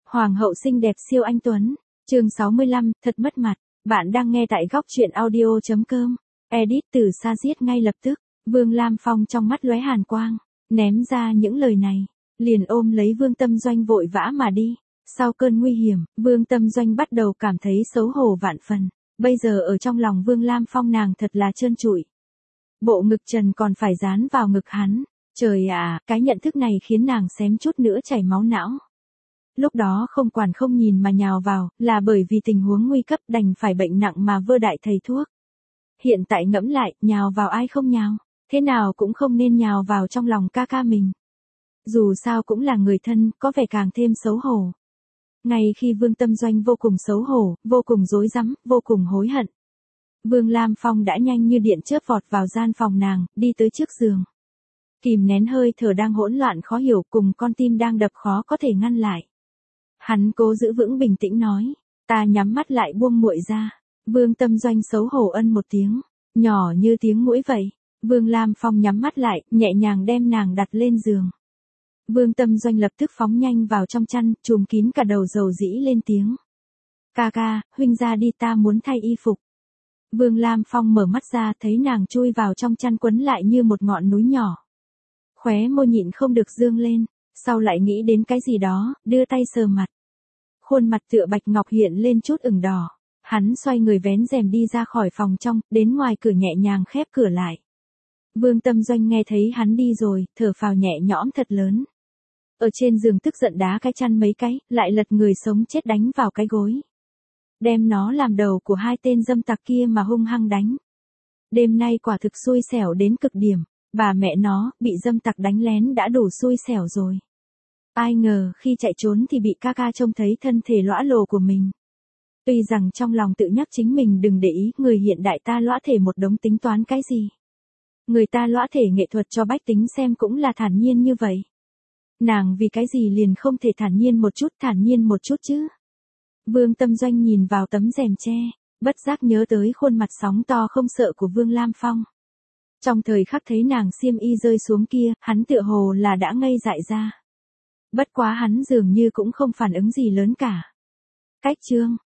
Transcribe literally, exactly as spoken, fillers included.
Hoàng hậu xinh đẹp siêu anh tuấn. Chương sáu mươi lăm, thật mất mặt. Bạn đang nghe tại góc truyện audio chấm com. Edit từ xa giết ngay lập tức. Vương Lam Phong trong mắt lóe hàn quang, ném ra những lời này, liền ôm lấy Vương Tâm Doanh vội vã mà đi. Sau cơn nguy hiểm, Vương Tâm Doanh bắt đầu cảm thấy xấu hổ vạn phần. Bây giờ ở trong lòng Vương Lam Phong nàng thật là trơn trụi. Bộ ngực trần còn phải dán vào ngực hắn. Trời ạ, cái nhận thức này khiến nàng xém chút nữa chảy máu não. Lúc đó không quản không nhìn mà nhào vào, là bởi vì tình huống nguy cấp đành phải bệnh nặng mà vơ đại thầy thuốc. Hiện tại ngẫm lại, nhào vào ai không nhào, thế nào cũng không nên nhào vào trong lòng ca ca mình. Dù sao cũng là người thân, có vẻ càng thêm xấu hổ. Ngay khi Vương Tâm Doanh vô cùng xấu hổ, vô cùng rối rắm, vô cùng hối hận, Vương Lam Phong đã nhanh như điện chớp vọt vào gian phòng nàng, đi tới trước giường. Kìm nén hơi thở đang hỗn loạn khó hiểu cùng con tim đang đập khó có thể ngăn lại. Hắn cố giữ vững bình tĩnh nói, ta nhắm mắt lại buông muội ra. Vương Tâm Doanh xấu hổ ân một tiếng, nhỏ như tiếng muỗi vậy. Vương Lam Phong nhắm mắt lại, nhẹ nhàng đem nàng đặt lên giường. Vương Tâm Doanh lập tức phóng nhanh vào trong chăn, trùm kín cả đầu dầu dĩ lên tiếng. Ca ca, huynh ra đi ta muốn thay y phục. Vương Lam Phong mở mắt ra thấy nàng chui vào trong chăn quấn lại như một ngọn núi nhỏ. Khóe môi nhịn không được dương lên, sau lại nghĩ đến cái gì đó, đưa tay sờ mặt. Khuôn mặt tựa bạch ngọc hiện lên chút ửng đỏ. Hắn xoay người vén rèm đi ra khỏi phòng trong, đến ngoài cửa nhẹ nhàng khép cửa lại. Vương Tâm Doanh nghe thấy hắn đi rồi, thở phào nhẹ nhõm thật lớn. Ở trên giường tức giận đá cái chăn mấy cái, lại lật người sống chết đánh vào cái gối. Đem nó làm đầu của hai tên dâm tặc kia mà hung hăng đánh. Đêm nay quả thực xui xẻo đến cực điểm, bà mẹ nó, bị dâm tặc đánh lén đã đủ xui xẻo rồi. Ai ngờ, khi chạy trốn thì bị ca ca trông thấy thân thể lõa lồ của mình. Tuy rằng trong lòng tự nhắc chính mình đừng để ý, người hiện đại ta lõa thể một đống tính toán cái gì. Người ta lõa thể nghệ thuật cho bách tính xem cũng là thản nhiên như vậy. Nàng vì cái gì liền không thể thản nhiên một chút, thản nhiên một chút chứ. Vương Tâm Doanh nhìn vào tấm rèm tre, bất giác nhớ tới khuôn mặt sóng to không sợ của Vương Lam Phong. Trong thời khắc thấy nàng xiêm y rơi xuống kia, hắn tựa hồ là đã ngây dại ra. Bất quá hắn dường như cũng không phản ứng gì lớn cả. Cách chương